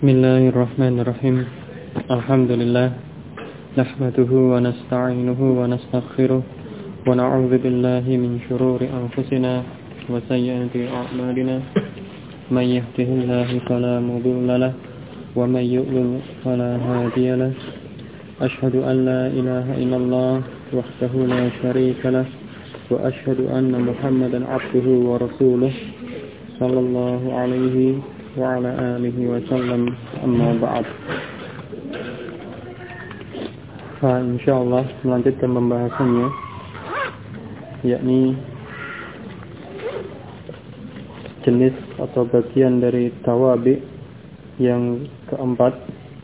Bismillahirrahmanirrahim. Alhamdulillah. Nahmaduhu wa nasta'inuhu wa nastaghfiruh. Wa na'udzu billahi min shururi anfusina wa sayyiati a'malina. May yahdihillahu fala mudilla lahu wa may yudlil fala hadiya lahu. Ashhadu an la ilaha illallah wahdahu la syarika lahu wa ashhadu anna Muhammadan 'abduhu wa rasuluh sallallahu alaihi wa ala alihi wa sallam, amma ba'd. Insyaallah melanjutkan pembahasannya, yakni jenis atau bagian dari tawabi yang keempat,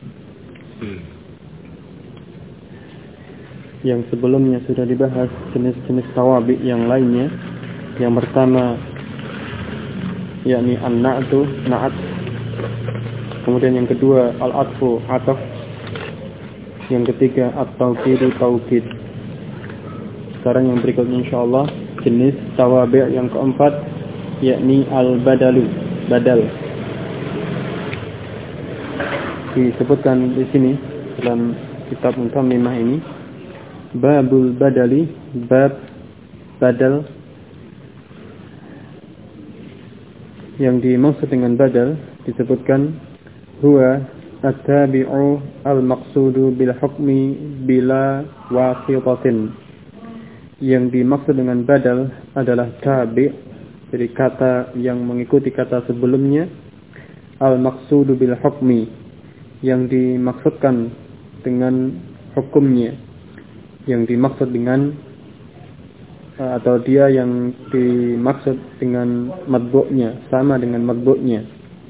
yang sebelumnya sudah dibahas jenis-jenis tawabi yang lainnya. Yang pertama yakni an-na'tu, na'at. Kemudian yang kedua al-atfu, ataf. Yang ketiga at-tawkidu, tawkid. Sekarang yang berikutnya insyaallah jenis tawabi' yang keempat, yakni al-badalu, badal. Disebutkan di sini dalam kitab Mutammimah ini, babul badali, bab badal. Yang dimaksud dengan badal disebutkan huwa at-tabi'u al-maqsudu bil hukmi bila wasitatin. Yang dimaksud dengan badal adalah tabi', jadi kata yang mengikuti kata sebelumnya, al-maqsudu bil hukmi, yang dimaksudkan dengan hukumnya, yang dimaksud dengan atau dia yang dimaksud dengan matbu'nya, sama dengan matbu'nya.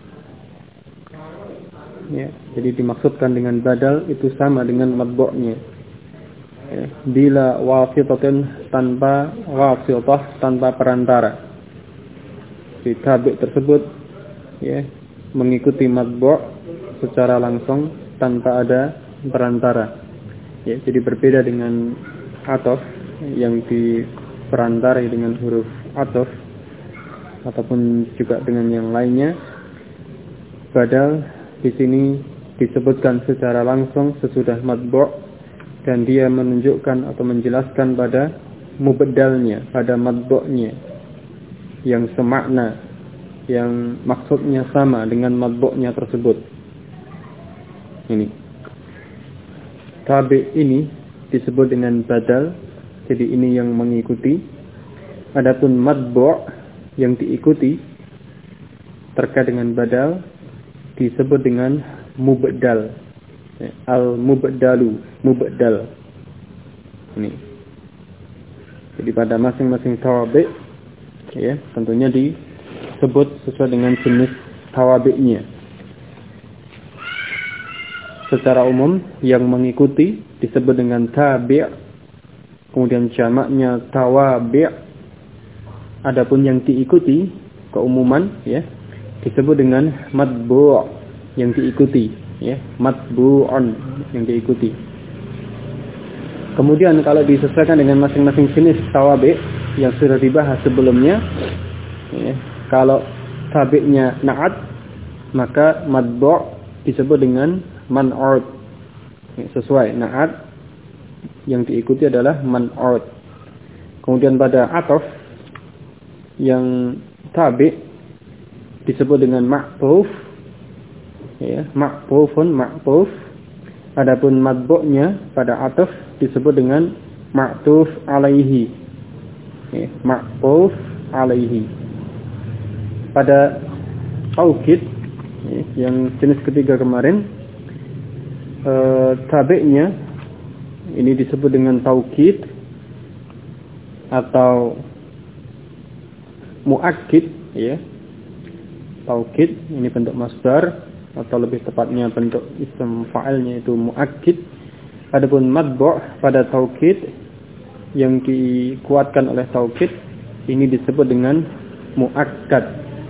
Ya, jadi dimaksudkan dengan badal itu sama dengan matbu'nya. Ya, bila wasitatin, tanpa wasitah, tanpa perantara. Di tabi' tersebut ya mengikuti matbu' secara langsung tanpa ada perantara. Ya, jadi berbeda dengan ataf yang diperantarai dengan huruf ataf ataupun juga dengan yang lainnya. Badal di sini disebutkan secara langsung sesudah matbu' dan dia menunjukkan atau menjelaskan pada mubaddalnya, pada matbu'nya yang semakna, yang maksudnya sama dengan matbu'nya tersebut. Ini tabi' ini disebut dengan badal. Jadi ini yang mengikuti. Adapun matbu' yang diikuti terkait dengan badal disebut dengan mubaddal. Al-mubaddalu, mubaddal. Ini. Jadi pada masing-masing tawabi' ya, tentunya disebut sesuai dengan jenis tawabi'nya. Secara umum yang mengikuti disebut dengan tabi'. Kemudian jamaknya tawabi'. Adapun yang diikuti keumuman ya disebut dengan matbu' yang diikuti ya, matbu'un yang diikuti. Kemudian kalau disesuaikan dengan masing-masing jenis tawabi' yang sudah dibahas sebelumnya ya, kalau tabi'nya na'at maka matbu' disebut dengan man'ud ya, sesuai na'at yang diikuti adalah man'ud. Kemudian pada ataf yang tabi' disebut dengan ma'tuf ya, ma'tufun, ma'tuf. Adapun matbu'nya pada ataf disebut dengan ma'tuf alaihi ya, ma'tuf alaihi. Pada taukid ya, yang jenis ketiga kemarin, tabi'nya ini disebut dengan taukid atau muakkid ya. Taukid ini bentuk masdar atau lebih tepatnya bentuk isim fa'ilnya itu muakkid. Adapun matbu' pada taukid yang dikuatkan oleh taukid ini disebut dengan muakkad.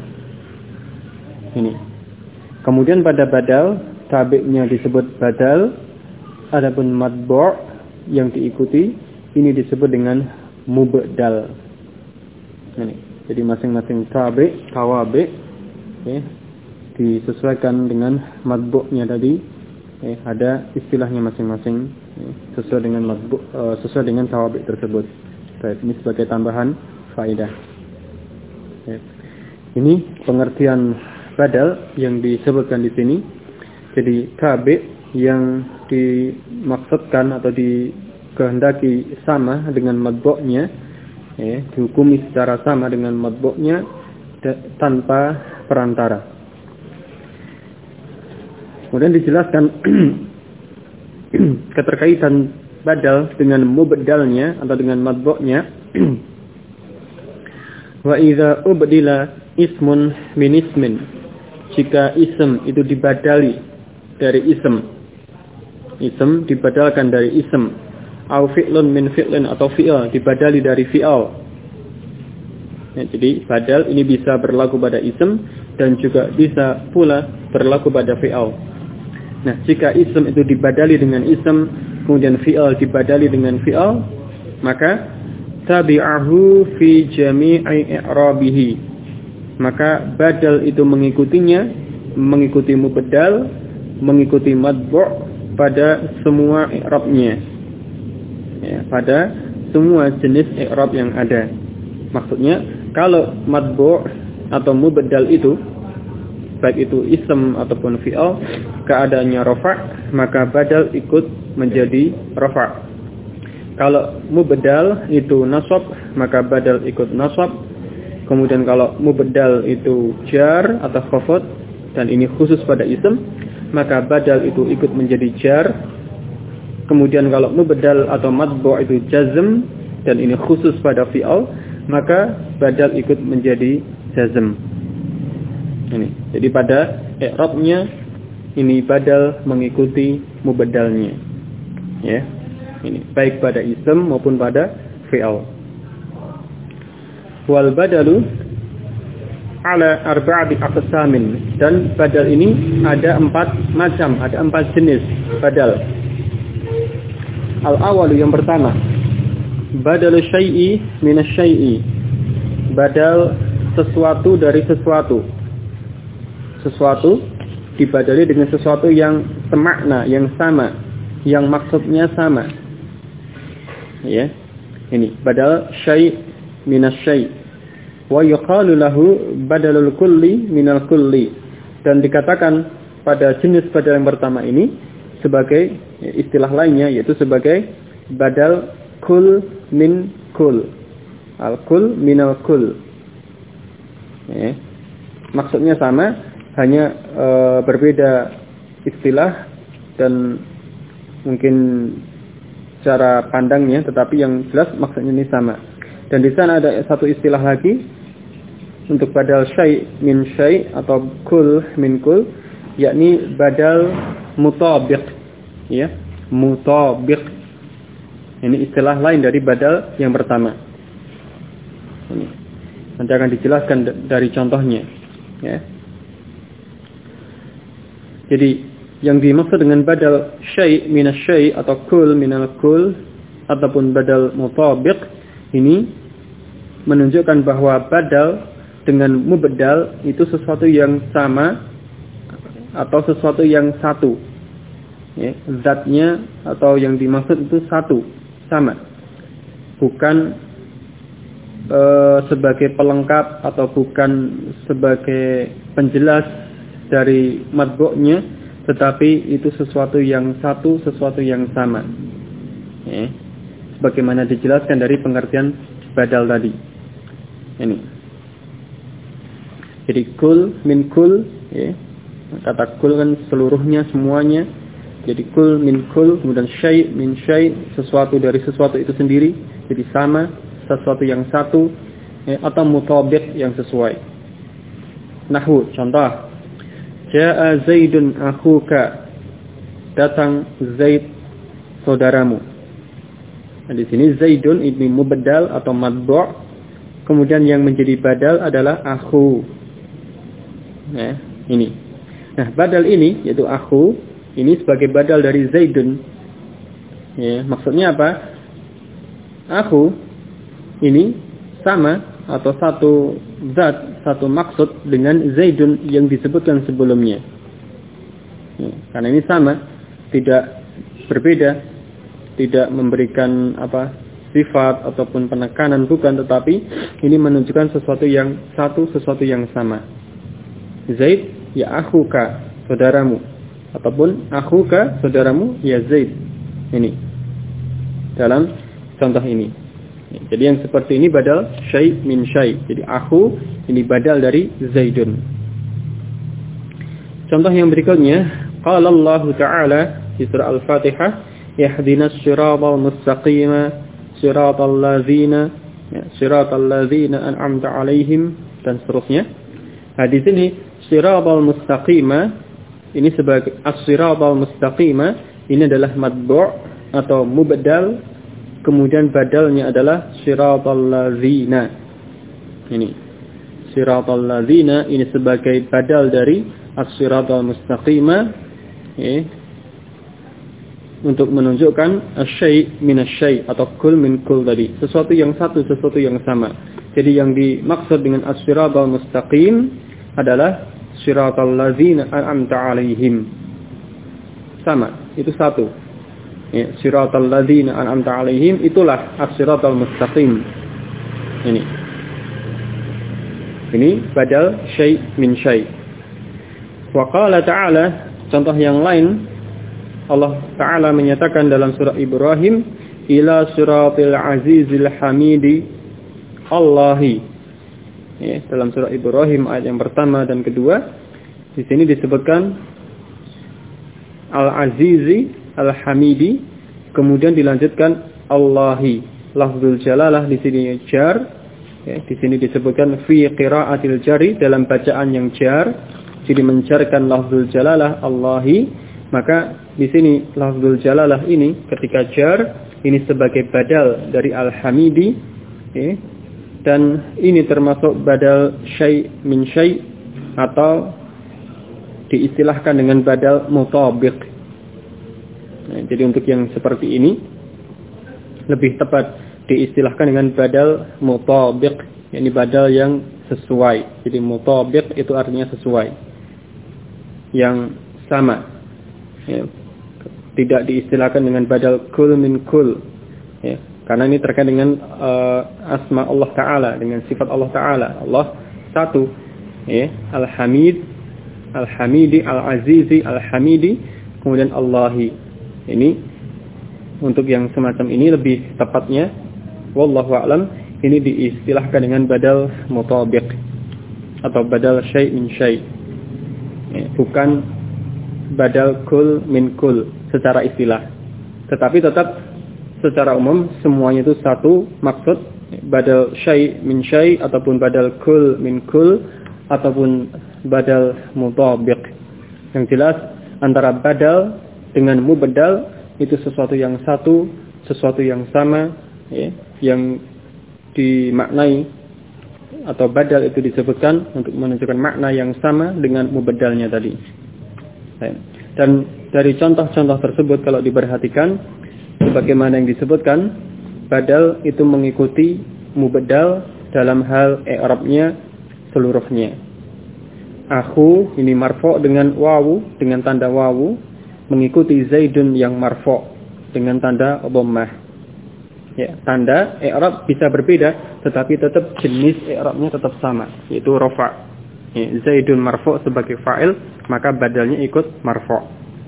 Ini. Kemudian pada badal tabi'nya disebut badal. Adapun matbu' yang diikuti ini disebut dengan mubaddal. Ini. Jadi masing-masing tawabi' ya, disesuaikan dengan matbu'nya tadi, ada istilahnya masing-masing sesuai dengan matbu', sesuai dengan tawabi' tersebut. Baik, ini sebagai tambahan faedah. Ini pengertian badal yang disebutkan di sini. Jadi tabi' yang dimaksudkan atau dikehendaki sama dengan matbu'nya, dihukumi secara sama dengan matbu'nya tanpa perantara. Kemudian dijelaskan keterkaitan badal dengan mubdalnya atau dengan matbu'nya. Wa idza ubdila ismun min ismin, jika ism itu dibadali dari ism dibadalkan dari ism, au fi'lun min fi'lin, atau fi'il dibadali dari fi'il. Jadi badal ini bisa berlaku pada ism dan juga bisa pula berlaku pada fi'il. Nah, jika ism itu dibadali dengan ism, kemudian fi'il dibadali dengan fi'il, maka tabi'ahu fi jami'i i'rabihi, maka badal itu mengikutinya, mengikuti mubdal, mengikuti matbu' pada semua i'rabnya, pada semua jenis i'rab yang ada. Maksudnya, kalau matbu' atau mubdal itu, baik itu ism ataupun fi'il, keadaannya rafa', maka badal ikut menjadi rafa'. Kalau mubdal itu nasab, maka badal ikut nasab. Kemudian kalau mubdal itu jar atau khafad, dan ini khusus pada ism, maka badal itu ikut menjadi jar. Kemudian kalau mubdal atau matbu' itu jazm, dan ini khusus pada fi'il, maka badal ikut menjadi jazm. Ini. Jadi pada i'rabnya ini badal mengikuti mubdalnya. Ya. Ini baik pada ism maupun pada fi'il. Wal badalu ala arba'ati aqsamin, dan badal ini ada 4 macam, ada 4 jenis badal. Al-awwalu, yang pertama, badalu syai'i minas syai'i, badal sesuatu dari sesuatu. Sesuatu dibadali dengan sesuatu yang semakna, yang sama, yang maksudnya sama. Ya. Ini badal syai' minas syai'. Wa yuqalu lahu badalul kulli minal kulli, dan dikatakan pada jenis badal yang pertama ini sebagai istilah lainnya, yaitu sebagai badal kul min kul, al kul minal kul. Ya. Maksudnya sama, hanya berbeda istilah dan mungkin cara pandangnya, tetapi yang jelas maksudnya ini sama. Dan di sana ada satu istilah lagi untuk badal syai' min syai' atau kul min kul, yakni badal mutabiq, ya, mutabiq. Ini istilah lain dari badal yang pertama. Ini nanti akan dijelaskan dari contohnya, ya. Jadi yang dimaksud dengan badal syai' min syai' atau kul minal kul ataupun badal mutabiq ini menunjukkan bahwa badal dengan mubdal itu sesuatu yang sama atau sesuatu yang satu. Ya, zatnya atau yang dimaksud itu satu, sama. Bukan sebagai pelengkap atau bukan sebagai penjelas dari matbu'nya, tetapi itu sesuatu yang satu, sesuatu yang sama. Ya, sebagaimana dijelaskan dari pengertian badal tadi. Ini. Jadi kul min kul, ya. Kata kul kan seluruhnya, semuanya. Jadi kul min kul, kemudian syai' min syai', sesuatu dari sesuatu itu sendiri. Jadi sama, sesuatu yang satu, ya, atau mutabiq yang sesuai. Nahwu, contoh. Ja'a Zaidun akhuka, datang Zaid saudaramu. Nah, di sini Zaidun ini mubdal atau matbu', kemudian yang menjadi badal adalah akhu. Nah, ini. Nah, badal ini yaitu akhu, ini sebagai badal dari Zaidun. Ya, maksudnya apa? Akhu ini sama atau satu zat, satu maksud dengan Zaidun yang disebutkan sebelumnya. Karena ini sama, tidak berbeda, tidak memberikan sifat ataupun penekanan, bukan, tetapi ini menunjukkan sesuatu yang satu, sesuatu yang sama. Zaid ya akhuka, saudaramu, ataupun akhuka, saudaramu ya Zaid. Ini dalam contoh ini. Jadi yang seperti ini badal syai' min syai'. Jadi akhu ini badal dari Zaidun. Contoh yang berikutnya, qala Allah Ta'ala di surah Al-Fatihah, ihdinas siratal mustaqima siratal ladzina an'amta 'alaihim, dan seterusnya. Nah, di sini siratal mustaqima ini sebagai as-siratal mustaqima ini adalah matbu' atau mubdal, kemudian badalnya adalah siratal ladzina. Ini siratal ladzina ini sebagai badal dari as-siratal mustaqima, untuk menunjukkan asy-syai' min asy-syai' atau kul min kul tadi, sesuatu yang satu, sesuatu yang sama. Jadi yang dimaksud dengan as-siratal mustaqim adalah siratal ladzina an'amta 'alaihim. Sama, itu satu. Siratal ladzina an'amta 'alaihim itulah as-siratal mustaqim. Ini badal syai' min syai'. Wa qala ta'ala, contoh yang lain, Allah Ta'ala menyatakan dalam surah Ibrahim, ila siratil azizil hamidi Allahi. Dalam surah Ibrahim ayat yang pertama dan kedua, di sini disebutkan al-azizi al-hamidi, kemudian dilanjutkan Allahi. Lafzul jalalah di sini jar, di sini disebutkan fi qiraatil jari, dalam bacaan yang jar, jadi menjarkan lafzul jalalah Allahi. Maka di sini lafzul jalalah ini ketika jar ini sebagai badal dari al-hamidi, dan ini termasuk badal syai' min syai' atau diistilahkan dengan badal mutabiq. Jadi untuk yang seperti ini lebih tepat diistilahkan dengan badal mutabiq, yakni badal yang sesuai. Jadi mutabiq itu artinya sesuai, yang sama. Tidak diistilahkan dengan badal kul min kul, karena ini terkait dengan asma Allah Ta'ala, dengan sifat Allah Ta'ala. Allah satu, al-hamid, al-hamidi, al-azizi, al-hamidi, kemudian Allahi. Ini untuk yang semacam ini lebih tepatnya, wallahu a'lam, ini diistilahkan dengan badal mutabiq atau badal syai' min syai', bukan badal kul min kul secara istilah. Tetapi tetap secara umum semuanya itu satu maksud, badal syai' min syai' ataupun badal kul min kul ataupun badal mutabiq. Yang jelas antara badal dengan mubdal itu sesuatu yang satu, sesuatu yang sama, yang dimaknai, atau badal itu disebutkan untuk menunjukkan makna yang sama dengan mubdalnya tadi. Dan dari contoh-contoh tersebut kalau diperhatikan, sebagaimana yang disebutkan, badal itu mengikuti mubdal dalam hal i'rabnya seluruhnya. Akhu ini marfu' dengan wawu, dengan tanda wawu, mengikuti Zaidun yang marfu' dengan tanda dhammah. Tanda i'rab bisa berbeda, tetapi tetap jenis i'rabnya tetap sama, yaitu rafa'. Zaidun marfu' sebagai fa'il, maka badalnya ikut marfu'.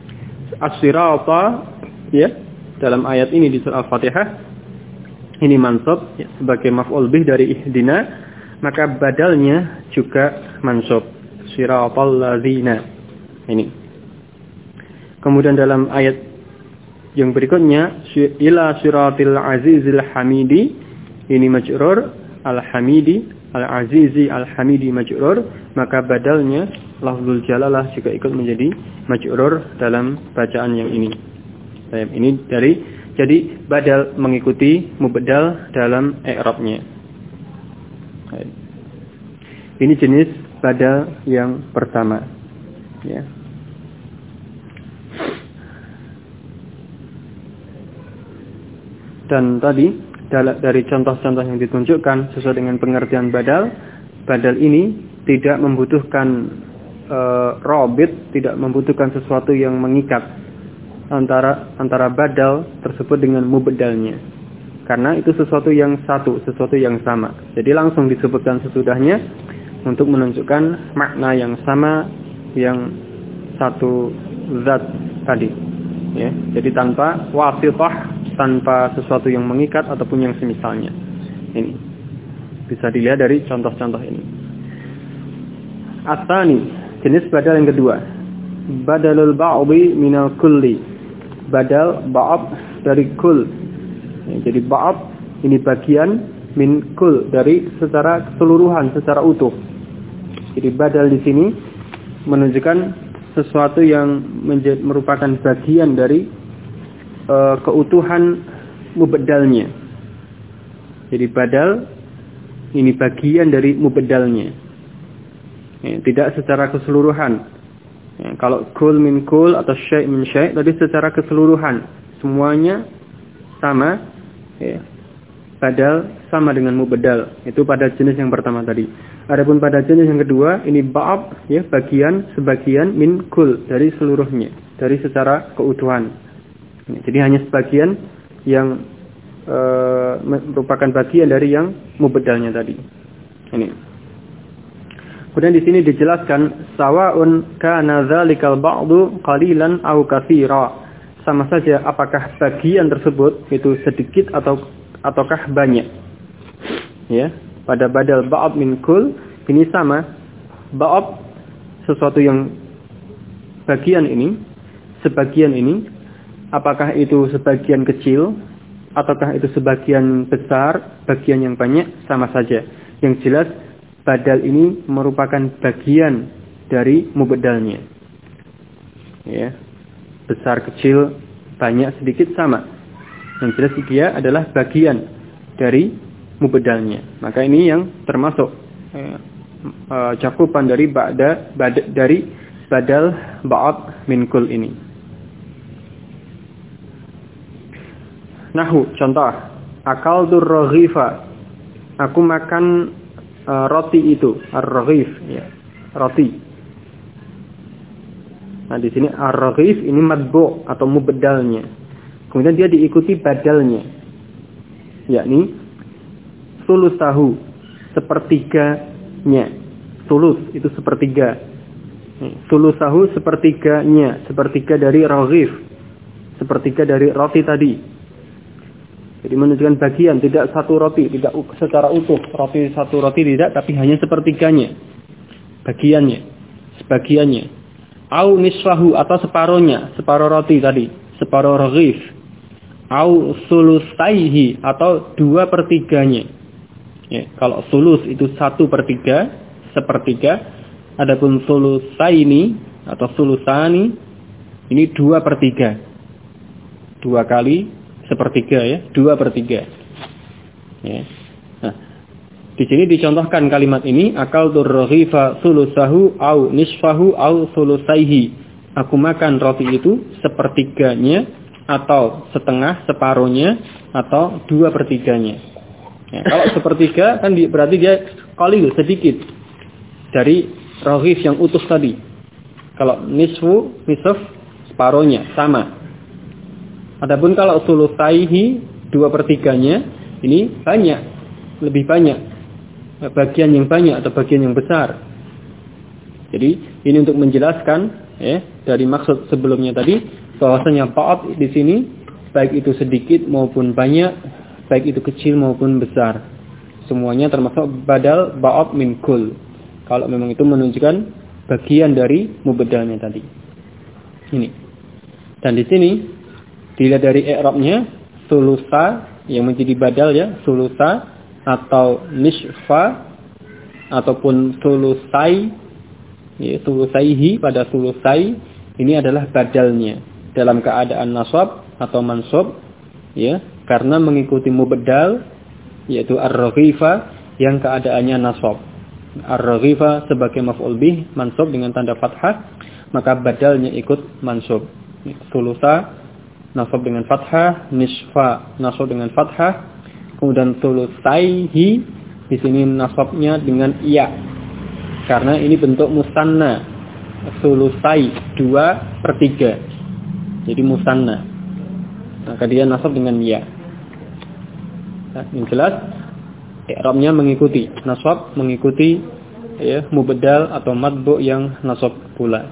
As-sirata, dalam ayat ini di surah Al-Fatihah ini mansub sebagai maf'ul bih dari ihdina, maka badalnya juga mansub, siratal ladzina. Ini. Kemudian dalam ayat yang berikutnya, ila siratil azizil hamidi, ini majrur, al-hamidi, al-azizi, al-hamidi majrur, maka badalnya lafzul jalalah juga ikut menjadi majrur dalam bacaan yang ini. Ini jadi badal mengikuti mubdal dalam i'rabnya. Ini jenis badal yang pertama. Dan tadi dari contoh-contoh yang ditunjukkan sesuai dengan pengertian badal ini tidak membutuhkan robit, tidak membutuhkan sesuatu yang mengikat antara badal tersebut dengan mubdalnya. Karena itu sesuatu yang satu, sesuatu yang sama. Jadi langsung disebutkan sesudahnya untuk menunjukkan makna yang sama, yang satu zat tadi. Ya, jadi tanpa wasithah, tanpa sesuatu yang mengikat ataupun yang semisalnya. Ini bisa dilihat dari contoh-contoh ini. At-tsani, jenis badal yang kedua. Badalul ba'dhi minal kulli. Badal ba'd dari kull. Ya, jadi ba'd ini bagian, min kull dari secara keseluruhan, secara utuh. Jadi badal di sini menunjukkan sesuatu yang merupakan bagian dari keutuhan mubdalnya. Jadi badal ini bagian dari mubdalnya. Ya, tidak secara keseluruhan. Ya, kalau kul min kul atau syai' min syai' tadi secara keseluruhan, semuanya sama. Ya, badal sama dengan mubdal. Itu pada jenis yang pertama tadi. Adapun pada jenis yang kedua, ini ba'd, ya, bagian, sebagian, min kul, dari seluruhnya, dari secara keutuhan. Jadi hanya sebagian yang merupakan bagian dari yang mubdalnya tadi. Ini. Kemudian di sini dijelaskan sawa'un kana dzalikal ba'du qalilan aw katsira. Sama saja apakah bagian tersebut itu sedikit ataukah banyak. Ya. Pada badal ba'd min kul ini sama, ba'd sesuatu yang bagian ini, sebagian ini, apakah itu sebagian kecil ataukah itu sebagian besar, bagian yang banyak, sama saja. Yang jelas badal ini merupakan bagian dari mubdalnya. Ya. Besar, kecil, banyak, sedikit sama. Yang jelas dia adalah bagian dari mubdalnya. Maka ini yang termasuk cakupan dari dari badal ba'd min kul ini. Nahu, contoh, akaltur raghifa. Aku makan roti itu, ar-raghif, ya, roti. Nah, di sini ar-raghif ini madbu' atau mubdalnya. Kemudian dia diikuti badalnya. Yakni sulus tahu, sepertiganya. Sulus itu sepertiga. Sulus tahu sepertiganya, sepertiga dari raghif, sepertiga dari roti tadi. Jadi menunjukkan bagian, tidak satu roti, tidak secara utuh. Satu roti tidak, tapi hanya sepertiganya. Bagiannya, sebagiannya. Au nisfahu atau separuhnya, separuh roti tadi, separuh raghif. Au sulusaihi atau 2/3-nya. Ya, kalau sulus itu 1/3, sepertiga. Adapun sulusaini atau sulusani ini 2/3. 2 kali sepertiga, ya, 2/3. Ya. Nah, di sini dicontohkan kalimat ini, akaltur raghifa sulusahu au nisfahu au sulusaihi. Aku makan roti itu sepertiganya atau setengah, separuhnya atau 2/3-nya. Ya, kalau sepertiga kan berarti dia qalil, sedikit dari raghif yang utuh tadi. Kalau nisf, separuhnya, sama. Adapun kalau sulusaihi 2/3-nya ini banyak, lebih banyak, bagian yang banyak atau bagian yang besar. Jadi ini untuk menjelaskan, ya, dari maksud sebelumnya tadi bahwasanya ba'd di sini baik itu sedikit maupun banyak, baik itu kecil maupun besar, semuanya termasuk badal ba'd min kul. Kalau memang itu menunjukkan bagian dari mubdalnya tadi. Ini. Dan di sini dilihat dari i'rabnya, sulusa yang menjadi badal, ya, sulusa atau nisfa ataupun sulusai, ya, sulusaihi pada sulusai ini adalah badalnya dalam keadaan nasab atau mansub, ya, karena mengikuti mubdal yaitu ar-raghifa yang keadaannya nasab. Ar-raghifa sebagai maf'ul bih mansub dengan tanda fathah, maka badalnya ikut mansub. Sulusa nasab dengan fathah, nisfa nasab dengan fathah, Kemudian sulusaihi di sini nasabnya dengan ya. Karena ini bentuk musanna. Sulusai 2/3. Jadi musanna. Maka dia nasab dengan ya. Nah, yang jelas i'rabnya mengikuti nasab, mengikuti ya mubdal atau madbu yang nasab pula.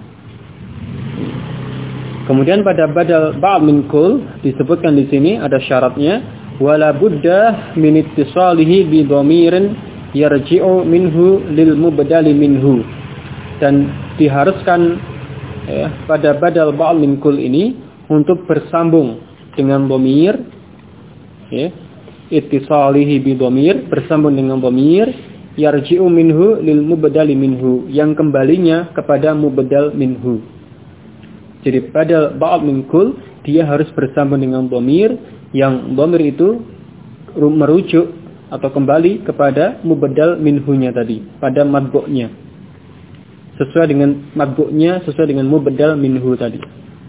Kemudian pada badal ba'd min kull disebutkan di sini ada syaratnya wala budda min ittisalihi bi dhamirin yarji'u minhu lil mubdali minhu, dan diharuskan ya, pada badal ba'd min kull ini untuk bersambung dengan dhamir ya, ittisalihi bi dhamir, bersambung dengan dhamir yarji'u minhu lil mubdali minhu, yang kembalinya kepada mubdal minhu. Jadi pada ba'd min kull dia harus bersambung dengan dhamir, yang dhamir itu merujuk atau kembali kepada mubdal minhunya tadi, pada madbu'nya. Sesuai dengan madbu'nya, sesuai dengan mubdal minhu tadi.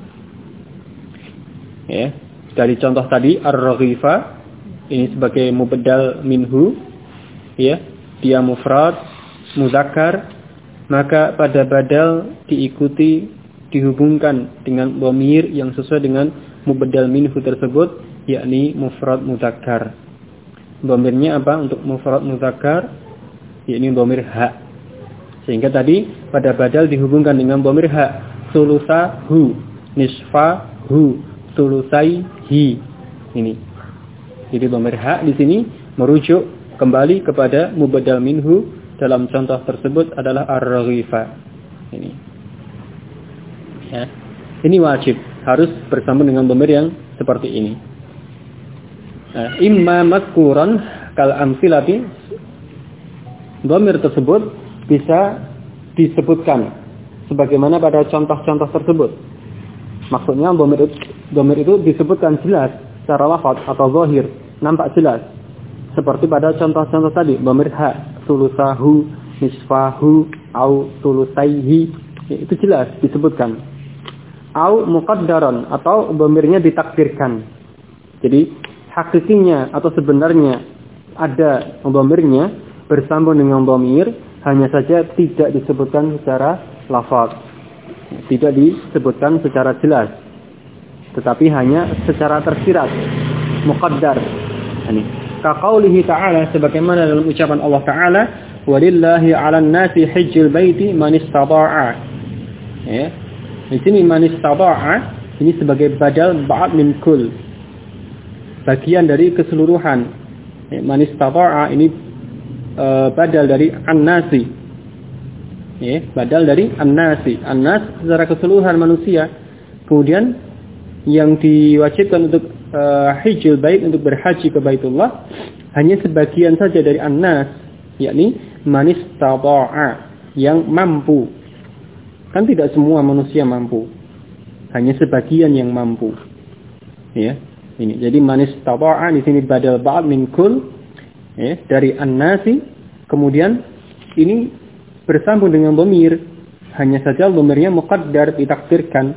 Ya, dari contoh tadi ar-raghifa ini sebagai mubdal minhu, ya, dia mufrad muzakkar, maka pada badal diikuti dihubungkan dengan dhamir yang sesuai dengan mubdal minhu tersebut, yakni mufrad muzakkar. Dhamirnya apa untuk mufrad muzakkar? Yakni dhamir ha. Sehingga tadi pada badal dihubungkan dengan dhamir ha, sulusahu, nisfahu, sulusaihi. Ini. Jadi dhamir ha di sini merujuk kembali kepada mubdal minhu. Dalam contoh tersebut adalah ar-raghifa. Ini. Ya. Ini wajib, harus bersambung dengan dhamir yang seperti ini. Imma madhkuran kal amsilati, dhamir tersebut bisa disebutkan sebagaimana pada contoh-contoh tersebut. Maksudnya dhamir itu disebutkan jelas secara lafaz atau zahir, nampak jelas. Seperti pada contoh-contoh tadi, dhamir ha, sulusahu, nisfahu, au sulusaihi, itu jelas disebutkan. Au muqaddaran, atau dhamirnya ditakdirkan. Jadi hakikinya atau sebenarnya ada dhamirnya bersambung dengan dhamir, hanya saja tidak disebutkan secara lafaz, tidak disebutkan secara jelas, tetapi hanya secara tersirat, muqaddar. Ini kaqaulihi ta'ala, sebagaimana dalam ucapan Allah Ta'ala, walillahi 'alan nasi hajjul baiti man istata'a. Ya. Di sini man istata'a ini sebagai badal ba'd min kull, bagian dari keseluruhan. Ya, man istata'a ini badal dari an-nasi. Ya, badal dari an-nasi. An-nas secara keseluruhan manusia. Kemudian yang diwajibkan untuk hajjul bait, untuk berhaji ke Baitullah, hanya sebagian saja dari an-nas, yakni man istata'a, yang mampu. Kan tidak semua manusia mampu, hanya sebagian yang mampu. Ya, ini. Jadi man istata'a di sini badal ba'd min kull, ya, dari an-nasi. Kemudian ini bersambung dengan dhamir, hanya saja dhamirnya muqaddar, ditakdirkan.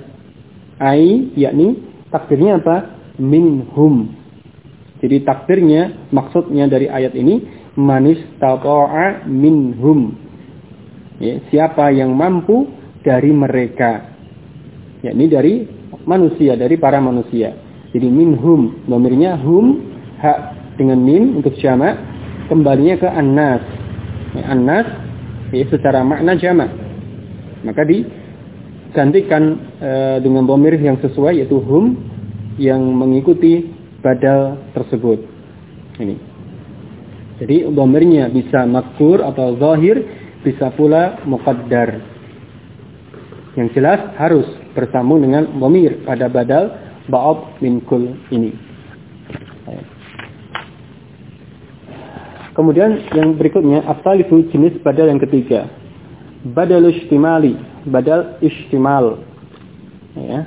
Ai, yakni takdirnya apa? Minhum. Jadi takdirnya, maksudnya dari ayat ini man istata'a minhum. Ya, siapa yang mampu dari mereka, yakni dari manusia, dari para manusia. Jadi minhum, dhamirnya hum, ha dengan mim untuk jamak, kembalinya ke an-nas. Ya, an-nas ya, secara makna jamak, maka digantikan dengan dhamir yang sesuai, yaitu hum, yang mengikuti badal tersebut. Ini. Jadi dhamirnya bisa madhkur atau zahir, bisa pula muqaddar. Yang jelas harus bersambung dengan dhamir pada badal ba'd min kull ini. Kemudian yang berikutnya, as-salisu, jenis badal yang ketiga, badal istimali, badal istimal. Ya.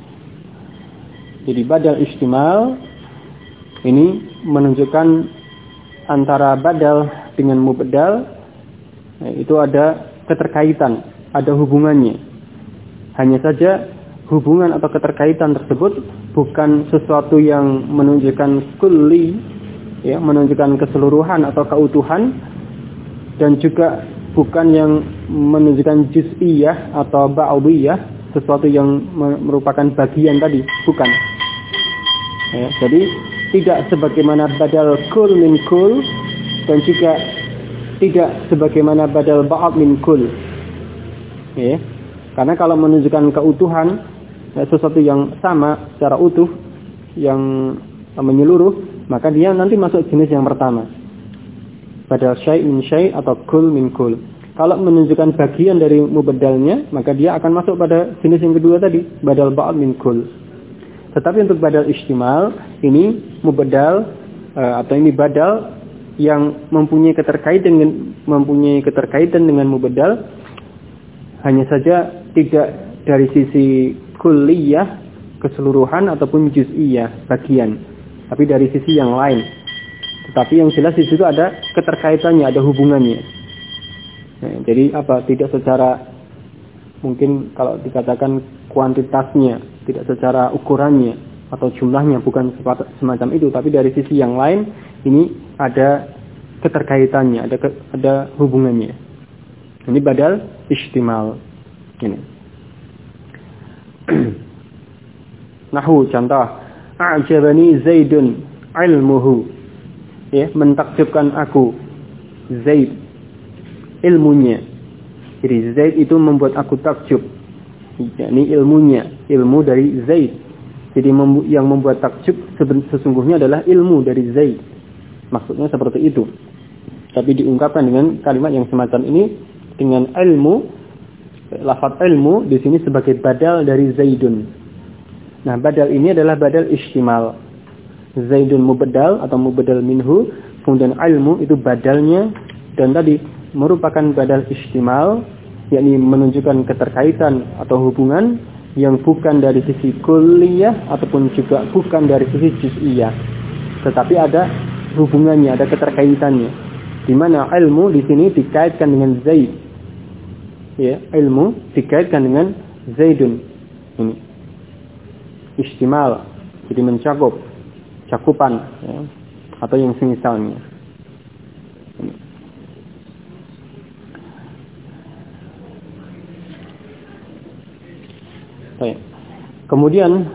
Jadi badal istimal ini menunjukkan antara badal dengan mubdal, itu ada keterkaitan, ada hubungannya. Hanya saja hubungan atau keterkaitan tersebut bukan sesuatu yang menunjukkan kulli, ya, menunjukkan keseluruhan atau keutuhan, dan juga bukan yang menunjukkan juz'iyah atau ba'diyah, sesuatu yang merupakan bagian tadi, bukan. Ya, jadi tidak sebagaimana badal kul min kul, dan juga tidak sebagaimana badal ba'd min kul. Ya. Karena kalau menunjukkan keutuhan, sesuatu yang sama secara utuh, yang menyeluruh, maka dia nanti masuk jenis yang pertama, badal syai' min syai' atau kul min kul. Kalau menunjukkan bagian dari mubaddalnya, maka dia akan masuk pada jenis yang kedua tadi, badal ba'd min kul. Tetapi untuk badal istimal, ini mubaddal atau ini badal yang mempunyai keterkaitan dengan mubaddal, hanya saja tidak dari sisi kulliyah, keseluruhan, ataupun juz'iyah, bagian, tapi dari sisi yang lain. Tetapi yang jelas di situ ada keterkaitannya, ada hubungannya. Nah, jadi apa? Tidak secara, mungkin kalau dikatakan kuantitasnya, tidak secara ukurannya atau jumlahnya, bukan semacam itu, tapi dari sisi yang lain ini ada keterkaitannya, ada hubungannya. Ini badal istimal. Ini. Nahwu contoh, a'jabani Zaidun ilmuhu. Ya, mentakjubkan aku Zaid ilmunya. Jadi Zaid itu membuat aku takjub. Ini ilmunya, ilmu dari Zaid. Jadi yang membuat takjub sesungguhnya adalah ilmu dari Zaid. Maksudnya seperti itu. Tapi diungkapkan dengan kalimat yang semacam ini, dengan ilmu, lafaz ilmu di sini sebagai badal dari Zaidun. Nah, badal ini adalah badal istimal. Zaidun mubaddal atau mubaddal minhu, kemudian ilmu itu badalnya, dan tadi merupakan badal istimal, yakni menunjukkan keterkaitan atau hubungan yang bukan dari sisi kulliyah ataupun juga bukan dari sisi juz'iyah, tetapi ada hubungannya, ada keterkaitannya, di mana ilmu di sini dikaitkan dengan Zaid. Ya, ilmu dikaitkan dengan Zaidun. Ini istimal, jadi mencakup, cakupan, ya, atau yang semisalnya. Baik. Kemudian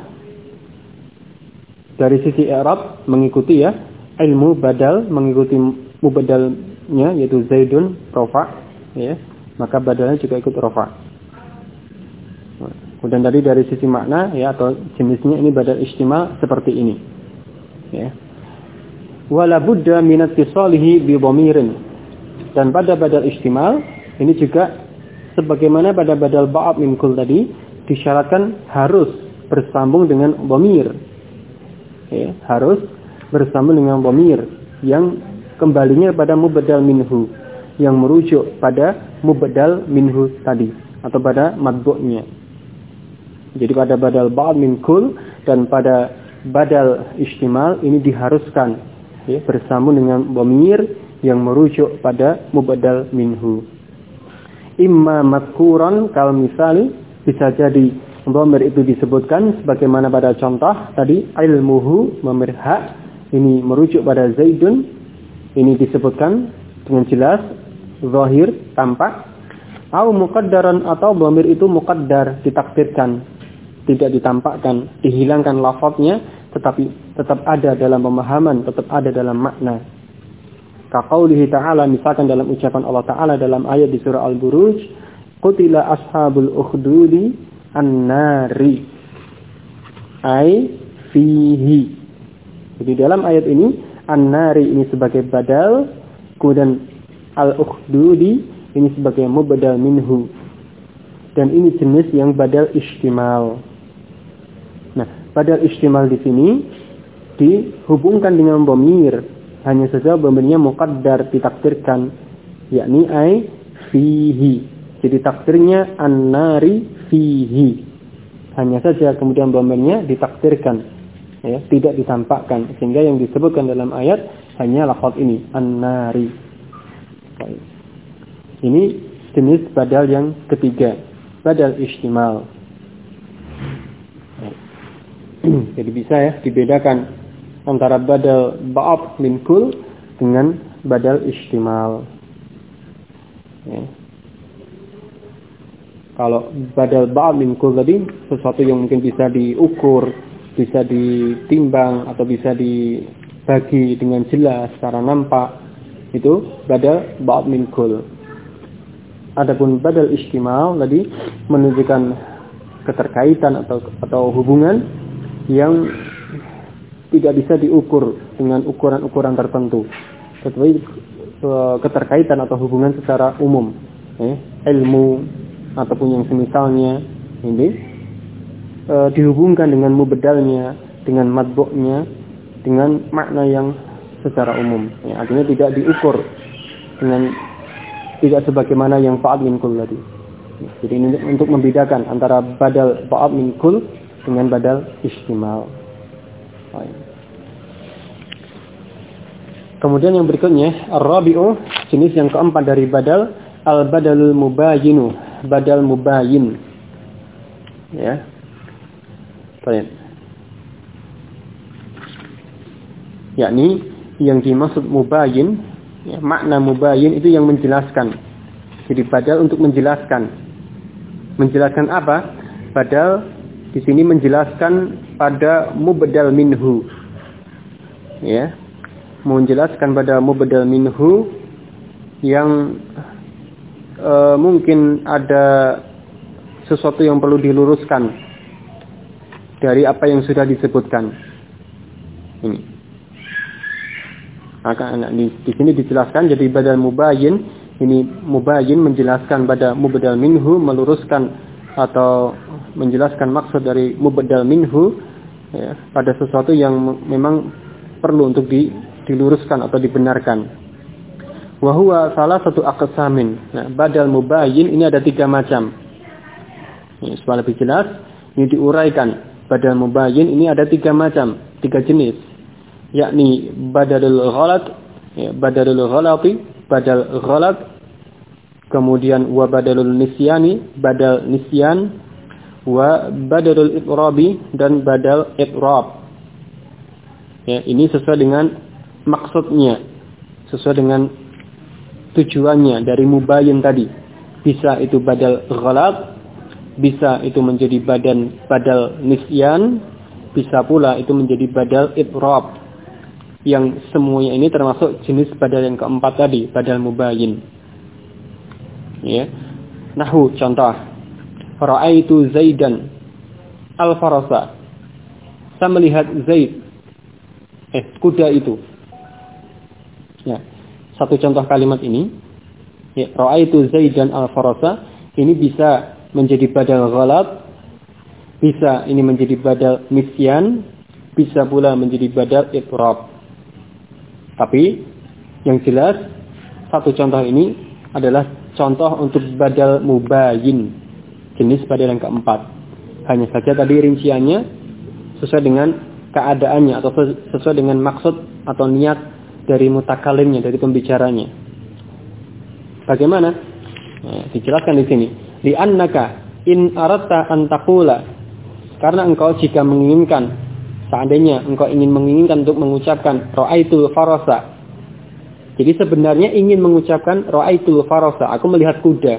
dari sisi i'rab mengikuti, ya, ilmu badal mengikuti mubaddalnya, yaitu Zaidun rafa, ya, maka badalnya juga ikut rafa. Kemudian tadi dari sisi makna, ya, atau jenisnya, ini badal istimal seperti ini, ya. Wala budda min ittisalihi bi dhamirin. Dan pada badal istimal ini juga sebagaimana pada badal ba'd min kul tadi, disyaratkan harus bersambung dengan dhamir. Ya, harus bersambung dengan dhamir yang kembalinya pada mubaddal minhu, yang merujuk pada mubaddal minhu tadi atau pada matbu'nya. Jadi pada badal ba'd min kul dan pada badal istimal ini diharuskan, ya, bersambung dengan dhamir yang merujuk pada mubaddal minhu. Imma madhkuran kal misali, bisa jadi dhamir itu disebutkan sebagaimana pada contoh tadi, ilmuhu dhamir ha, ini merujuk pada Zaidun, ini disebutkan dengan jelas, zahir, tampak. Au muqaddaran, atau dhamir itu muqaddar, ditakdirkan, tidak ditampakkan, dihilangkan lafadznya, tetapi tetap ada dalam pemahaman, tetap ada dalam makna. Kaqaulihi ta'ala, misalkan dalam ucapan Allah Ta'ala dalam ayat di surah Al-Buruj, qutila ashabul ukhdudi an-nari ay fihi. Jadi dalam ayat ini an-nari ini sebagai badal, kemudian al-ukhdudi ini sebagai mubaddal minhu, dan ini jenis yang badal istimal. Nah, badal istimal di sini dihubungkan dengan dhamir, hanya saja dhamirnya muqaddar, ditakdirkan, yakni ay fihi. Jadi takdirnya an-nari fihi. Hanya saja kemudian dhamirnya ditakdirkan, ya, tidak ditampakkan, sehingga yang disebutkan dalam ayat hanya lafaz ini, an-nari. Ini jenis badal yang ketiga, badal istimal. Jadi bisa, ya, dibedakan antara badal ba'd min kull dengan badal istimal. Ya. Kalau badal ba'd min kull tadi sesuatu yang mungkin bisa diukur, bisa ditimbang atau bisa dibagi dengan jelas secara nampak, itu badal ba'd min kull. Adapun badal istimal tadi menunjukkan keterkaitan atau hubungan yang tidak bisa diukur dengan ukuran-ukuran tertentu, tetapi keterkaitan atau hubungan secara umum, ilmu ataupun yang semisalnya ini dihubungkan dengan mubdalnya, dengan matbu'nya, dengan makna yang secara umum. Artinya tidak diukur dengan tidak sebagaimana yang ba'd min kull tadi. Jadi ini untuk membedakan antara badal ba'd min kull dengan badal istimal. Kemudian yang berikutnya ar-rabi'u, jenis yang keempat dari badal, al-badalul mubayinu, badal mubayin. Ya. Baik. Yakni yang dimaksud mubayin, ya, makna mubayin itu yang menjelaskan. Jadi badal untuk menjelaskan. Menjelaskan apa? Badal di sini menjelaskan pada mubdal minhu. Ya. Menjelaskan pada mubdal minhu yang mungkin ada sesuatu yang perlu diluruskan dari apa yang sudah disebutkan. Ini. Maka di sini dijelaskan jadi badal mubayyin, ini mubayyin menjelaskan pada mubdal minhu, meluruskan atau menjelaskan maksud dari mubdal minhu, ya, pada sesuatu yang memang perlu untuk diluruskan atau dibenarkan. Wa huwa salah satu aqsamin. Nah, badal mubayyin ini ada 3 macam. Ini supaya lebih jelas, ini diuraikan. Badal mubayyin ini ada 3 macam, 3 jenis. Yakni badalul ghalat, ya, badalul ghalati, badal ghalat, kemudian wa badalul nisyani, badal nisyan, wa badalul itrabi, dan badal itrab. Ya, ini sesuai dengan maksudnya, sesuai dengan tujuannya dari mubayyin tadi. Bisa itu badal ghalat, bisa itu menjadi badal nisyan, bisa pula itu menjadi badal itrab. Yang semuanya ini termasuk jenis badal yang keempat tadi, badal mubayyin. Ya. Nahwu contoh. Ra'aitu Zaidan al-farasa. Saya melihat Zaid, kuda itu. Ya. Satu contoh kalimat ini, ya, ra'aitu Zaidan al-farasa, ini bisa menjadi badal ghalat, bisa ini menjadi badal nisyan, bisa pula menjadi badal itrab. Tapi yang jelas satu contoh ini adalah contoh untuk badal mubayyin, jenis badal yang keempat. Hanya saja tadi rinciannya sesuai dengan keadaannya atau sesuai dengan maksud atau niat dari mutakalimnya, dari pembicaranya. Bagaimana? Nah, dijelaskan di sini. Li'annaka in aratta an taqula, karena engkau jika menginginkan, seandainya engkau ingin menginginkan untuk mengucapkan ra'aitul farasa. Jadi sebenarnya ingin mengucapkan ra'aitul farasa, aku melihat kuda.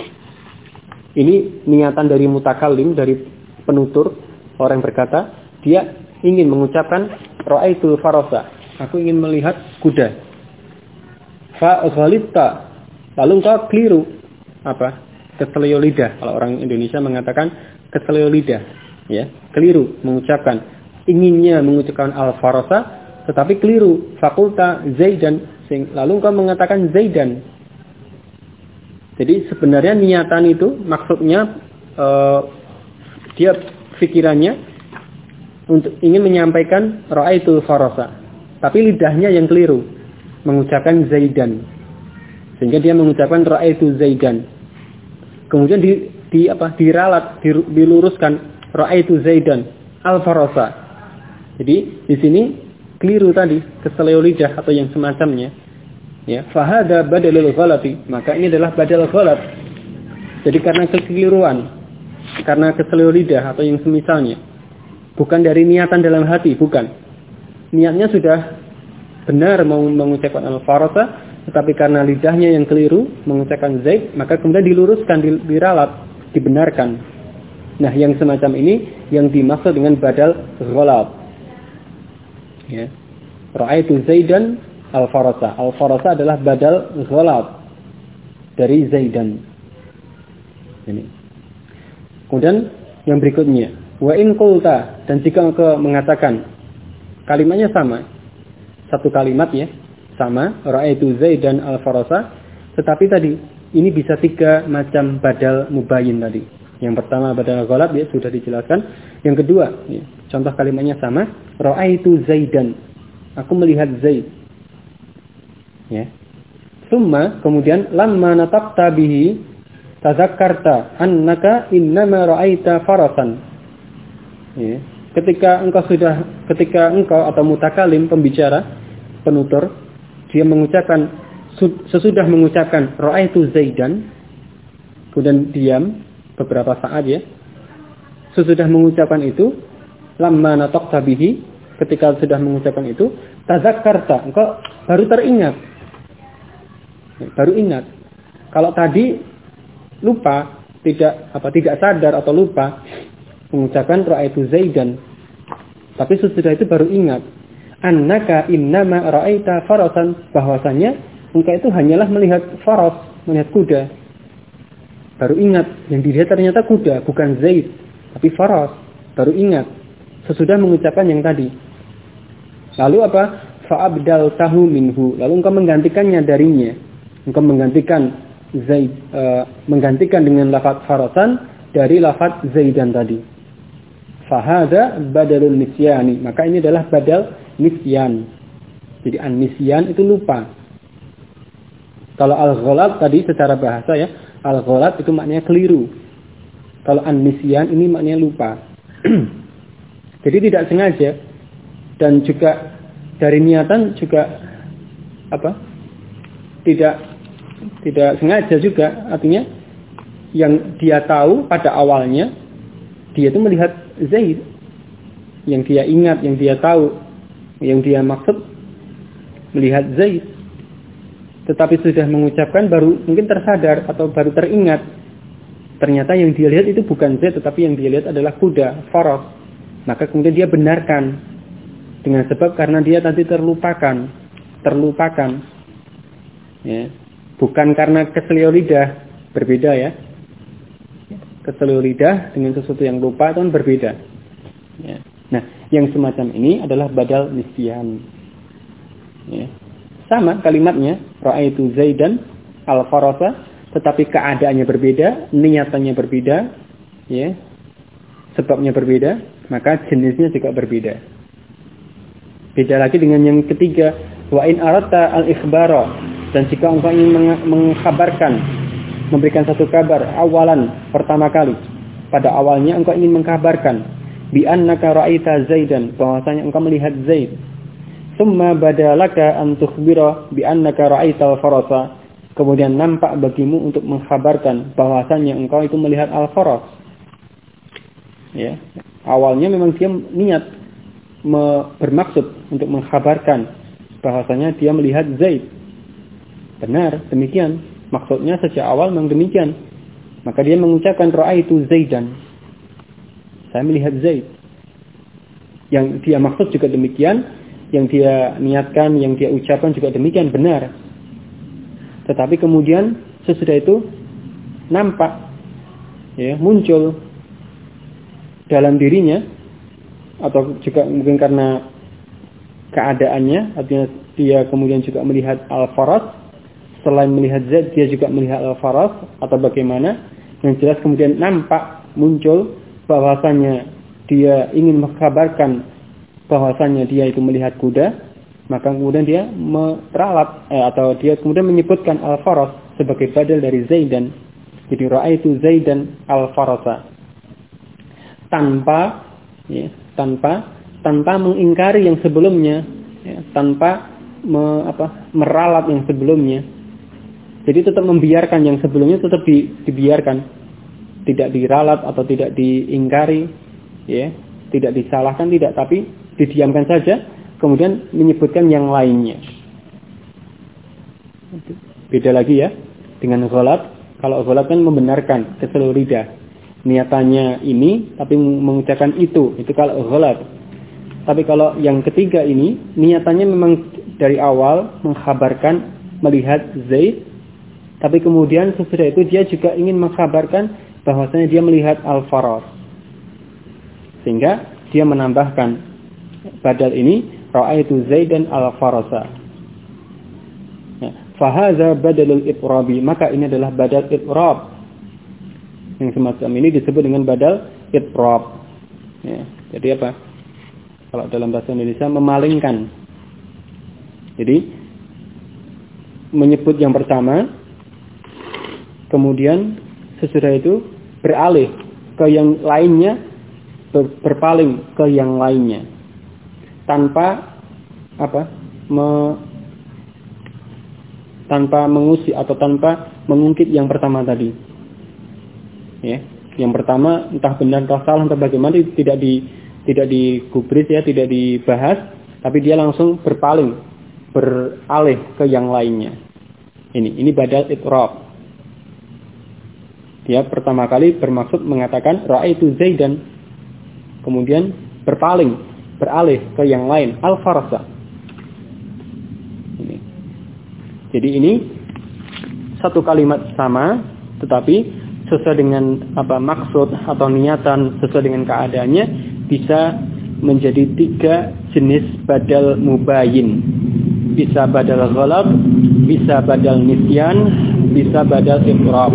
Ini niatan dari mutakallim, dari penutur, orang yang berkata, dia ingin mengucapkan ra'aitul farasa, aku ingin melihat kuda. Fa ghalibta, lalu engkau keliru. Apa? Keselio lidah. Kalau orang Indonesia mengatakan keselio lidah, ya, keliru mengucapkan. Inginnya mengucapkan al-farasa, tetapi keliru. Fakulta Zaidan, lalu engkau mengatakan Zaidan. Jadi sebenarnya niatan itu maksudnya dia pikirannya untuk ingin menyampaikan ra'aitul farasa, tapi lidahnya yang keliru mengucapkan Zaidan, sehingga dia mengucapkan ra'aitu Zaidan. Kemudian diralat, diluruskan ra'aitu Zaidan al-farasa. Jadi di sini keliru tadi, keselio lidah atau yang semacamnya. Ya, fahada badalul ghalati, maka ini adalah badal ghalat. Jadi karena kekeliruan, karena keselio lidah atau yang semisalnya, bukan dari niatan dalam hati, bukan. niatnya sudah benar mau mengucapkan al-farasa, tetapi karena lidahnya yang keliru mengucapkan Zaid, maka kemudian diluruskan, diralat, dibenarkan. Nah, yang semacam ini yang dimaksud dengan badal ghalab. Ya. Ra'aitu Zaidan al-farasa. Al-farasa adalah badal ghalab dari Zaidan. Ini. Kemudian yang berikutnya, wa in qulta, dan jika engkau mengatakan kalimatnya sama, satu kalimat ya, sama, ra'aitu Zaidan al-farasa, tetapi tadi ini bisa 3 macam badal mubayyin tadi. Yang pertama badal ghalab ya sudah dijelaskan. Yang kedua, ya, contoh kalimatnya sama, ra'aitu Zaidan. Aku melihat Zaid. Ya. Summa kemudian lamma nataqta bihi tazakkarta annaka innama ra'aita farasan. Ya. Ketika engkau atau mutakalim, pembicara, penutur, dia mengucapkan sesudah mengucapkan ra'aitu Zaidan, kemudian diam beberapa saat ya. Sesudah mengucapkan itu, lamma nataqta bihi, ketika sudah mengucapkan itu, tazakkarta, engkau baru teringat. Baru ingat. Kalau tadi lupa, tidak sadar atau lupa mengucapkan ra'aitu Zaidan. Tapi sesudah itu baru ingat. Annaka innama ra'aita farasan, bahwasanya engkau itu hanyalah melihat faras, melihat kuda. Baru ingat, yang dilihat ternyata kuda, bukan Zaid, tapi faras. Baru ingat sesudah mengucapkan yang tadi. Lalu apa? Fa'abdaltahu minhu, lalu engkau menggantikannya darinya. Engkau menggantikan Zaid, menggantikan dengan lafaz farasan dari lafaz Zaidan tadi. Fahada badalul nisyani, maka ini adalah badal nisyan. Jadi an-nisyan itu lupa. Kalau al-ghalab tadi secara bahasa ya, al-ghalab itu maknanya keliru. Kalau an-nisyan ini maknanya lupa. Jadi tidak sengaja, dan juga dari niatan juga tidak sengaja juga, artinya yang dia tahu pada awalnya dia itu melihat Zaid, yang dia ingat, yang dia tahu, yang dia maksud melihat Zaid, tetapi sudah mengucapkan baru mungkin tersadar atau baru teringat ternyata yang dia lihat itu bukan Zaid, tetapi yang dia lihat adalah kuda, faras. Maka kemudian dia benarkan dengan sebab karena dia tadi terlupakan ya. Bukan karena keselio lidah, berbeda ya. Keselio lidah dengan sesuatu yang lupa itu kan berbeda ya. Nah, yang semacam ini adalah badal nisyan ya. Sama kalimatnya, ra'aitu Zaidan al-farasa, tetapi keadaannya berbeda, niatannya berbeda ya. Sebabnya berbeda, maka jenisnya juga berbeda. Beda lagi dengan yang ketiga, wa in aratta al-ikhbara, dan jika engkau ingin mengkabarkan, memberikan satu kabar awalan, pertama kali, pada awalnya engkau ingin mengkabarkan bi annaka ra'aita Zaidan, bahwasanya engkau melihat Zaid. Summa badalaka an tukhbira bi annaka ra'aita al-farasa, kemudian nampak bagimu untuk mengkabarkan bahwasanya engkau itu melihat al-faras. Ya, awalnya memang dia niat bermaksud untuk mengkabarkan bahwasanya dia melihat Zaid. Benar, demikian. Maksudnya sejak awal memang demikian. Maka dia mengucapkan ra'aitu Zaidan. Saya melihat Zaid. Yang dia maksud juga demikian, yang dia niatkan, yang dia ucapkan juga demikian, benar. Tetapi kemudian sesudah itu nampak ya, muncul dalam dirinya, atau juga mungkin karena keadaannya, artinya dia kemudian juga melihat al-faras. Selain melihat Zaid, dia juga melihat al-faras, atau bagaimana. Yang jelas kemudian nampak muncul bahwasanya dia ingin mengkabarkan bahwasanya dia itu melihat kuda. Maka kemudian dia meralat atau dia kemudian menyebutkan al-faras sebagai badal dari Zaidan. Jadi ra'aitu Zaidan al-farasa. Tanpa mengingkari yang sebelumnya, ya, tanpa meralat yang sebelumnya. Jadi tetap membiarkan yang sebelumnya, tetap dibiarkan, tidak diralat atau tidak diingkari, ya, tidak disalahkan, tidak, tapi didiamkan saja. kemudian menyebutkan yang lainnya. Beda lagi ya dengan ghalat. Kalau ghalat kan membenarkan keseluruh lidah. Niatannya ini tapi mengucapkan itu kalau ghalat. Tapi kalau yang ketiga ini niatannya memang dari awal mengkhabarkan melihat Zaid, tapi kemudian sesudah itu dia juga ingin mengkhabarkan bahwasanya dia melihat al-faras. Sehingga dia menambahkan badal ini ra'aitu Zaidan al-farasa. Ya, fa hadza badalul itrabi, maka ini adalah badal itrab. Yang semacam ini disebut dengan badal itrab. Ya, jadi apa? Kalau dalam bahasa Indonesia memalingkan. Jadi menyebut yang pertama, kemudian sesudah itu beralih ke yang lainnya, berpaling ke yang lainnya, tanpa tanpa mengusik atau tanpa mengungkit yang pertama tadi. Ya, yang pertama entah benar entah salah entah bagaimana tidak digubris ya, tidak dibahas, tapi dia langsung berpaling, beralih ke yang lainnya. Ini badal itrab. Dia pertama kali bermaksud mengatakan ra'aitu Zaidan, kemudian berpaling, beralih ke yang lain, al-farasa. Jadi ini satu kalimat sama, tetapi sesuai dengan maksud atau niatan, sesuai dengan keadaannya, bisa menjadi 3 jenis badal mubayyin. Bisa badal ghalab, bisa badal nisyan, bisa badal itrab.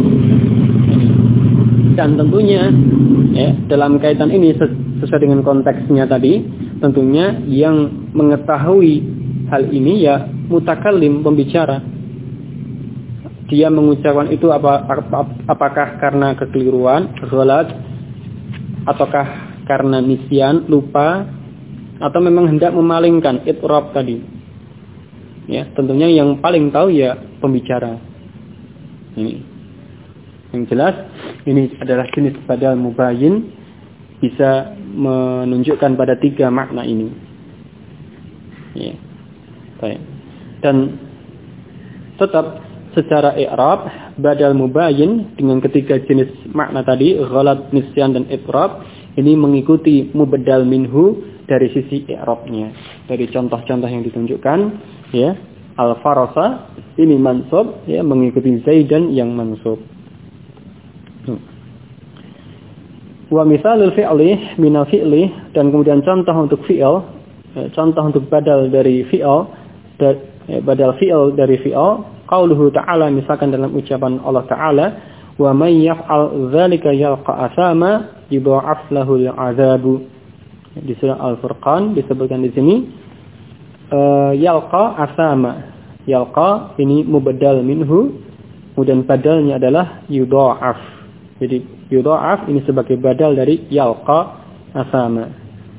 Dan tentunya ya, dalam kaitan ini sesuai dengan konteksnya tadi, tentunya yang mengetahui hal ini ya mutakallim, pembicara. Dia mengucapkan itu apakah karena kekeliruan, ghalat, ataukah karena nisyan, lupa, atau memang hendak memalingkan, itrab tadi. Ya, tentunya yang paling tahu ya pembicara. Ini. Yang jelas ini adalah jenis badal mubayyin, bisa menunjukkan pada 3 makna ini. Ya. Baik. Dan tetap secara i'rab badal mubayyin dengan ketiga jenis makna tadi, ghalat, nisyan dan itrab, ini mengikuti mubaddal minhu dari sisi i'rabnya. Dari contoh-contoh yang ditunjukkan, ya, al-farasa ini mansub, ya, mengikuti Zaidan yang mansub. Wa misalul fi'li minal fi'li, dan kemudian contoh untuk fi'il, contoh untuk badal dari fi'il, badal fi'il dari fi'il, qauluhu ta'ala, misalkan dalam ucapan Allah Ta'ala, wa may yaf'al dzalika yalqa asama yudha'af lahu al'adzabu. Di surah Al-Furqan disebutkan di sini yalqa asama. Yalqa ini mubaddal minhu, kemudian badalnya adalah yudha'af. Jadi yudha'af ini sebagai badal dari yalqa asama.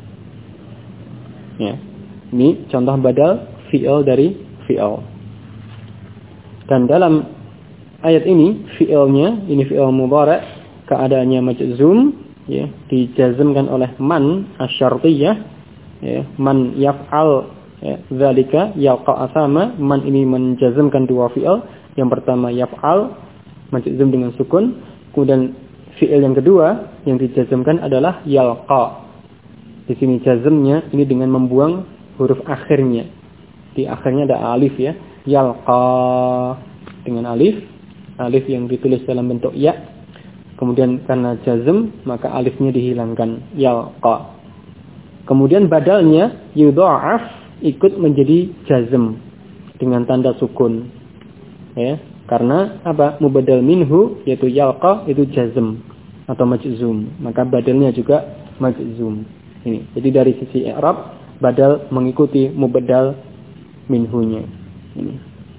Ya. Ini contoh badal fi'il dari fi'il. Dan dalam ayat ini fi'ilnya, ini fi'il mudhari', keadaannya majzum, ya, dijazmkan oleh man asyartiyah, ya, man yaf'al dzalika yalqa asama. Man ini menjazmkan 2 fi'il. Yang pertama yaf'al, majzum dengan sukun. Kemudian fi'il yang kedua yang dijazmkan adalah yalqa. Di sini jazmnya ini dengan membuang huruf akhirnya. Di akhirnya ada alif, ya. Yalqa dengan alif yang ditulis dalam bentuk ya. Kemudian karena jazm maka alifnya dihilangkan, yalqa. Kemudian badalnya yudha'af ikut menjadi jazm dengan tanda sukun. Ya, karena mubaddal minhu yaitu yalqa itu jazm atau majzum, maka badalnya juga majzum. Ini. Jadi dari sisi i'rab badal mengikuti mubaddal minhunya. Ini.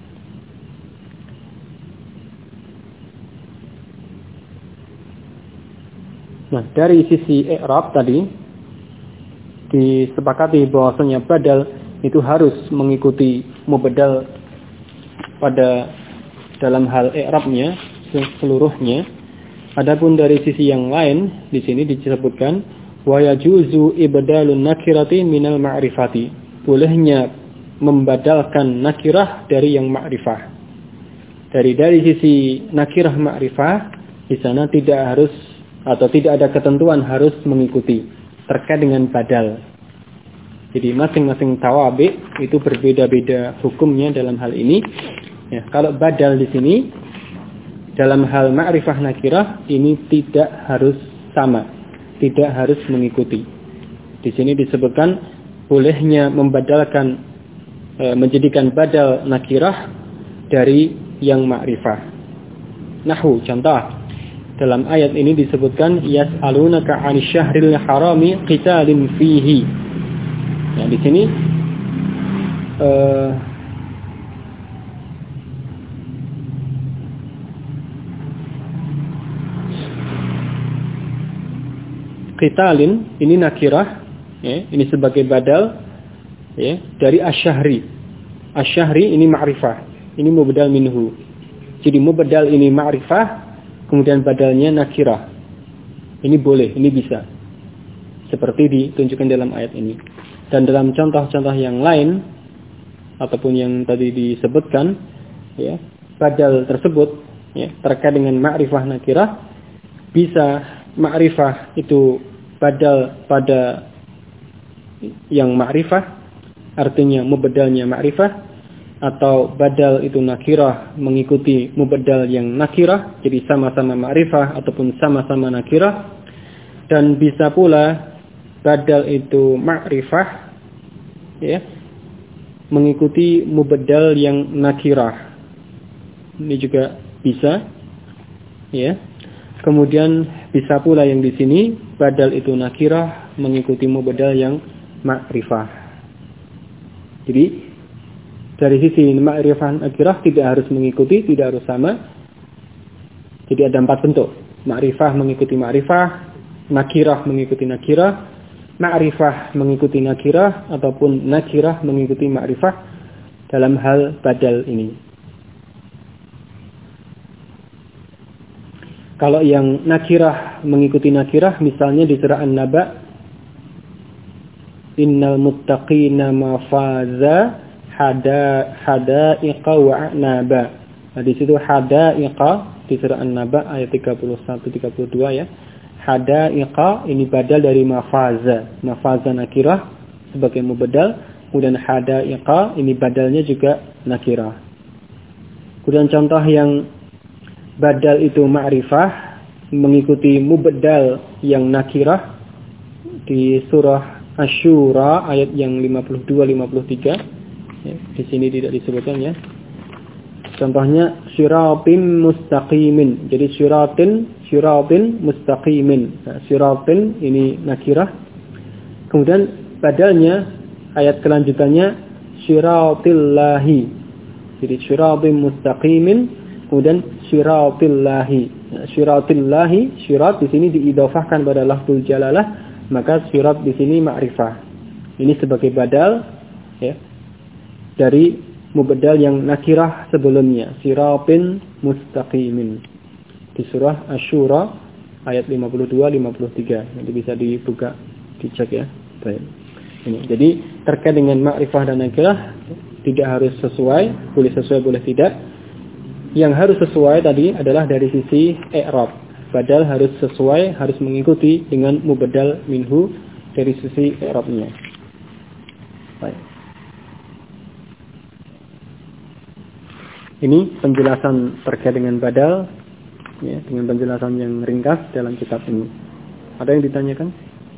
Nah, dari sisi i'rab tadi disepakati bahwasanya badal itu harus mengikuti mubaddal pada dalam hal i'rabnya seluruhnya. Adapun dari sisi yang lain di sini disebutkan wa yajuzu ibdalun nakirati minal ma'rifati. bolehnya membadalkan nakirah dari yang ma'rifah. Dari sisi nakirah ma'rifah, di sana tidak harus atau tidak ada ketentuan harus mengikuti terkait dengan badal. Jadi masing-masing tawabi itu berbeda-beda hukumnya dalam hal ini. Ya, kalau badal di sini dalam hal ma'rifah nakirah ini tidak harus sama, tidak harus mengikuti. Di sini disebutkan bolehnya membadalkan menjadikan badal nakirah dari yang ma'rifah. Nahwu contoh dalam ayat ini disebutkan yas'alunaka 'anil syahril harami qitalin fihi. Nah, di sini qitalin ini nakirah, ya, ini sebagai badal, ya, dari asyahri. Asyahri ini ma'rifah, ini mubdal minhu. Jadi mubdal ini ma'rifah, kemudian badalnya nakirah. Ini boleh, ini bisa. Seperti ditunjukkan dalam ayat ini. Dan dalam contoh-contoh yang lain ataupun yang tadi disebutkan, ya, badal tersebut, ya, terkait dengan ma'rifah nakirah, bisa ma'rifah itu badal pada yang ma'rifah, artinya mubadalnya ma'rifah, atau badal itu nakirah mengikuti mubadal yang nakirah, jadi sama-sama ma'rifah ataupun sama-sama nakirah. Dan bisa pula badal itu ma'rifah, ya, mengikuti mubadal yang nakirah. Ini juga bisa, ya. Kemudian bisa pula yang di sini badal itu nakirah mengikuti mubadal yang ma'rifah. Jadi dari sisi ma'rifah nakirah tidak harus mengikuti, tidak harus sama. Jadi ada 4 bentuk. Ma'rifah mengikuti ma'rifah, nakirah mengikuti nakirah, ma'rifah mengikuti nakirah, ataupun nakirah mengikuti ma'rifah dalam hal badal ini. Kalau yang nakirah mengikuti nakirah, misalnya di surah An-Naba, innal muttaqina mafaza hadaiqa wa a'naba. Nah, di situ hadaiqa di surah An-Naba ayat 31-32, ya. Hadaiqa ini badal dari mafaza. Mafaza nakirah sebagai mubadal, kemudian hadaiqa ini badalnya juga nakirah. Kemudian contoh yang badal itu ma'rifah mengikuti mubadal yang nakirah di surah Asy-Syura ayat yang 52-53. Ya, di sini tidak disebutkan, ya. Contohnya siratin mustaqimin. Jadi siratin mustaqimin. Nah, siratin ini nakirah. Kemudian badalnya ayat kelanjutannya siratillahi. Jadi siratin mustaqimin, kemudian siratillahi. Nah, siratillahi, sirat di sini diidhafahkan pada lafzul jalalah, maka sirat di sini ma'rifah. Ini sebagai badal, ya, dari mubadal yang nakirah sebelumnya, siratin mustaqimin. Di surah Asy-Syura ayat 52-53. Nanti bisa dibuka, dicek, ya. Baik. Ini. Jadi terkait dengan ma'rifah dan nakirah tidak harus sesuai, boleh sesuai boleh tidak. Yang harus sesuai tadi adalah dari sisi i'rab. Badal harus sesuai, harus mengikuti dengan mubadal minhu dari sisi i'rabnya. Baik. Ini penjelasan terkait dengan badal, ya, dengan penjelasan yang ringkas dalam kitab ini. Ada yang ditanyakan?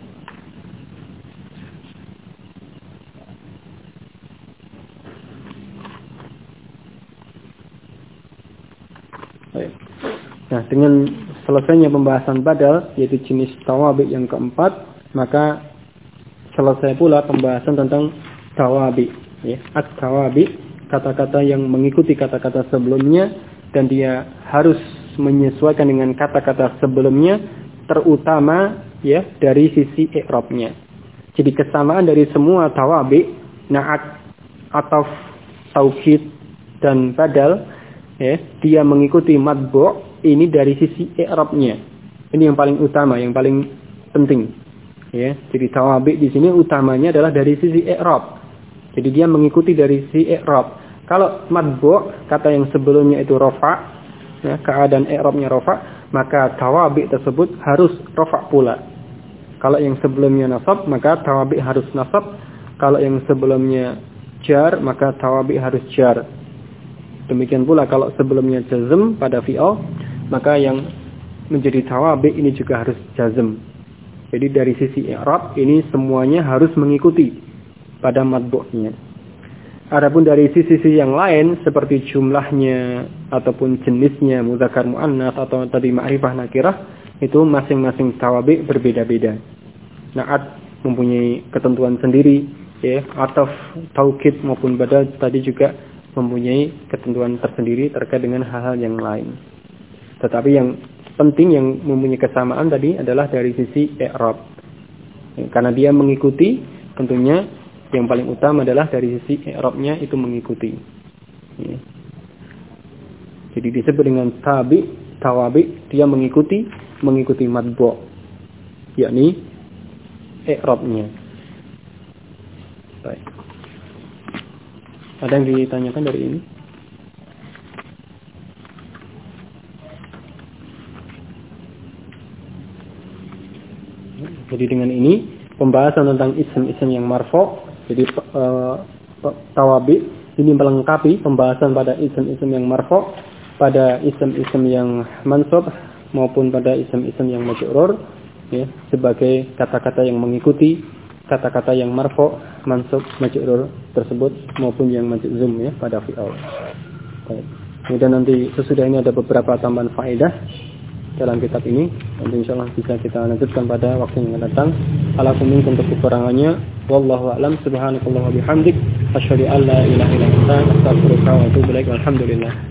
Baik. Nah, dengan selesainya pembahasan badal, yaitu jenis tawabi yang keempat, maka selesai pula pembahasan tentang tawabi, ya, at-tawabi, kata-kata yang mengikuti kata-kata sebelumnya dan dia harus menyesuaikan dengan kata-kata sebelumnya, terutama, ya, dari sisi i'rabnya. Jadi kesamaan dari semua tawabi, na'at, ataf, taukid dan badal, ya, dia mengikuti matbu' ini dari sisi i'rabnya. Ini yang paling utama, yang paling penting, ya. Jadi tawabi di sini utamanya adalah dari sisi i'rab. Jadi dia mengikuti dari si i'rab. Kalau matbu', kata yang sebelumnya itu rafa, ya, keadaan i'rabnya rafa, maka tawabi tersebut harus rafa pula. Kalau yang sebelumnya nasab, maka tawabi harus nasab. Kalau yang sebelumnya jar, maka tawabi harus jar. Demikian pula kalau sebelumnya jazm pada fi'al, maka yang menjadi tawabi ini juga harus jazm. Jadi dari sisi i'rab ini semuanya harus mengikuti pada matbu'nya. Adapun dari sisi yang lain seperti jumlahnya ataupun jenisnya mudzakkar muannats atau tadi ma'rifah nakirah, itu masing-masing tawabi berbeda-beda. Na'at mempunyai ketentuan sendiri, ya, ataf, taukid maupun badal tadi juga mempunyai ketentuan tersendiri terkait dengan hal-hal yang lain. Tetapi yang penting yang mempunyai kesamaan tadi adalah dari sisi i'rab. Karena dia mengikuti, tentunya yang paling utama adalah dari sisi i'rabnya itu mengikuti. Ya. Jadi disebut dengan tawabi, dia mengikuti matbu', yakni i'rabnya. Baik. Ada yang ditanyakan dari ini? Jadi dengan ini pembahasan tentang isim-isim yang marfu', jadi tawabi ini melengkapi pembahasan pada isim-isim yang marfu', pada isim-isim yang mansub maupun pada isim-isim yang majrur, ya, sebagai kata-kata yang mengikuti kata-kata yang marfu', mansub, majrur tersebut maupun yang majzum, ya, pada fi'al. Baik. Kemudian nanti sesudah ini ada beberapa tambahan faedah dalam kitab ini. Nanti insyaallah bisa kita lanjutkan pada waktu yang akan datang. Alakum minkum untuk kekurangannya. Wallahu a'lam. Subhanakallah wa bihamdik. Asyhadu an la ilaha illa anta astaghfiruka wa atubu ilaik. Alhamdulillah.